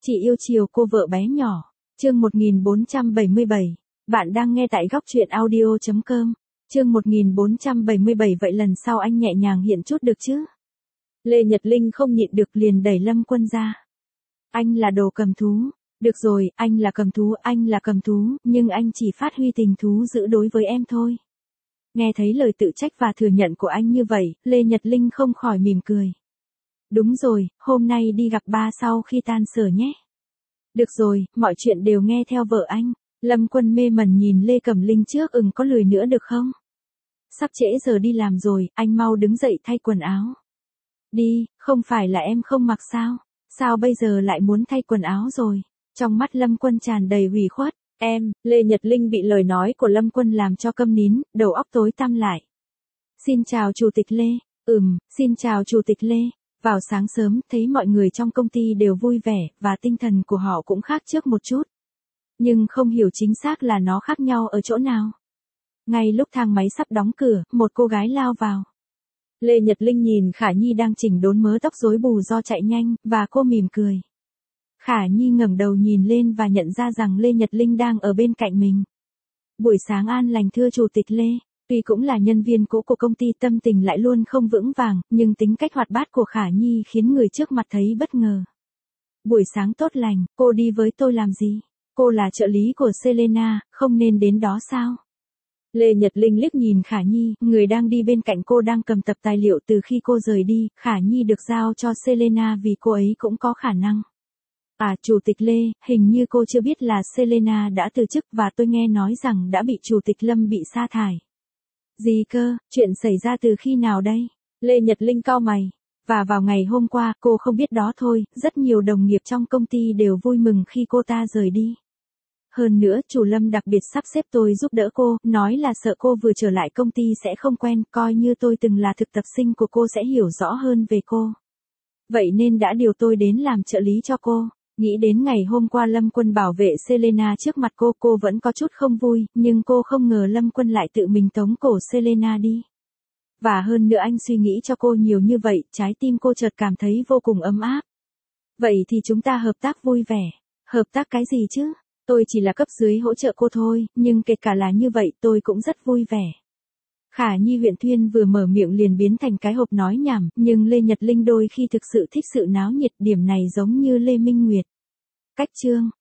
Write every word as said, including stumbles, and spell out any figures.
Chị yêu chiều cô vợ bé nhỏ. Chương một nghìn bốn trăm bảy mươi bảy. Bạn đang nghe tại góc truyện audio chấm com. Chương một nghìn bốn trăm bảy mươi bảy. Vậy lần sau anh nhẹ nhàng hiện chút được chứ? Lê Nhật Linh không nhịn được liền đẩy Lâm Quân ra. Anh là đồ cầm thú. Được rồi, anh là cầm thú, anh là cầm thú, nhưng anh chỉ phát huy tình thú dữ đối với em thôi. Nghe thấy lời tự trách và thừa nhận của anh như vậy, Lê Nhật Linh không khỏi mỉm cười. Đúng rồi, hôm nay đi gặp ba sau khi tan sở nhé. Được rồi, mọi chuyện đều nghe theo vợ anh. Lâm Quân mê mẩn nhìn Lê Cẩm Linh trước, ừm có lười nữa được không? Sắp trễ giờ đi làm rồi, anh mau đứng dậy thay quần áo. Đi, không phải là em không mặc sao? Sao bây giờ lại muốn thay quần áo rồi? Trong mắt Lâm Quân tràn đầy ủy khuất. Em, Lê Nhật Linh bị lời nói của Lâm Quân làm cho câm nín, đầu óc tối tăm lại. Xin chào Chủ tịch Lê. Ừm, xin chào Chủ tịch Lê. Vào sáng sớm, thấy mọi người trong công ty đều vui vẻ, và tinh thần của họ cũng khác trước một chút. Nhưng không hiểu chính xác là nó khác nhau ở chỗ nào. Ngay lúc thang máy sắp đóng cửa, một cô gái lao vào. Lê Nhật Linh nhìn Khả Nhi đang chỉnh đốn mớ tóc rối bù do chạy nhanh, và cô mỉm cười. Khả Nhi ngẩng đầu nhìn lên và nhận ra rằng Lê Nhật Linh đang ở bên cạnh mình. Buổi sáng an lành thưa Chủ tịch Lê. Tuy cũng là nhân viên cũ của công ty, tâm tình lại luôn không vững vàng, nhưng tính cách hoạt bát của Khả Nhi khiến người trước mặt thấy bất ngờ. Buổi sáng tốt lành, cô đi với tôi làm gì? Cô là trợ lý của Selena, không nên đến đó sao? Lê Nhật Linh liếc nhìn Khả Nhi, người đang đi bên cạnh cô đang cầm tập tài liệu từ khi cô rời đi. Khả Nhi được giao cho Selena vì cô ấy cũng có khả năng. À, Chủ tịch Lê, hình như cô chưa biết là Selena đã từ chức và tôi nghe nói rằng đã bị Chủ tịch Lâm bị sa thải. Gì cơ, chuyện xảy ra từ khi nào đây? Lê Nhật Linh cau mày. Và vào ngày hôm qua, cô không biết đó thôi, rất nhiều đồng nghiệp trong công ty đều vui mừng khi cô ta rời đi. Hơn nữa, chủ Lâm đặc biệt sắp xếp tôi giúp đỡ cô, nói là sợ cô vừa trở lại công ty sẽ không quen, coi như tôi từng là thực tập sinh của cô sẽ hiểu rõ hơn về cô. Vậy nên đã điều tôi đến làm trợ lý cho cô. Nghĩ đến ngày hôm qua Lâm Quân bảo vệ Selena trước mặt cô, cô vẫn có chút không vui, nhưng cô không ngờ Lâm Quân lại tự mình tống cổ Selena đi. Và hơn nữa anh suy nghĩ cho cô nhiều như vậy, trái tim cô chợt cảm thấy vô cùng ấm áp. Vậy thì chúng ta hợp tác vui vẻ. Hợp tác cái gì chứ? Tôi chỉ là cấp dưới hỗ trợ cô thôi, nhưng kể cả là như vậy tôi cũng rất vui vẻ. Khả Nhi Huyện Thuyên vừa mở miệng liền biến thành cái hộp nói nhảm, nhưng Lê Nhật Linh đôi khi thực sự thích sự náo nhiệt, điểm này giống như Lê Minh Nguyệt. Cách chương,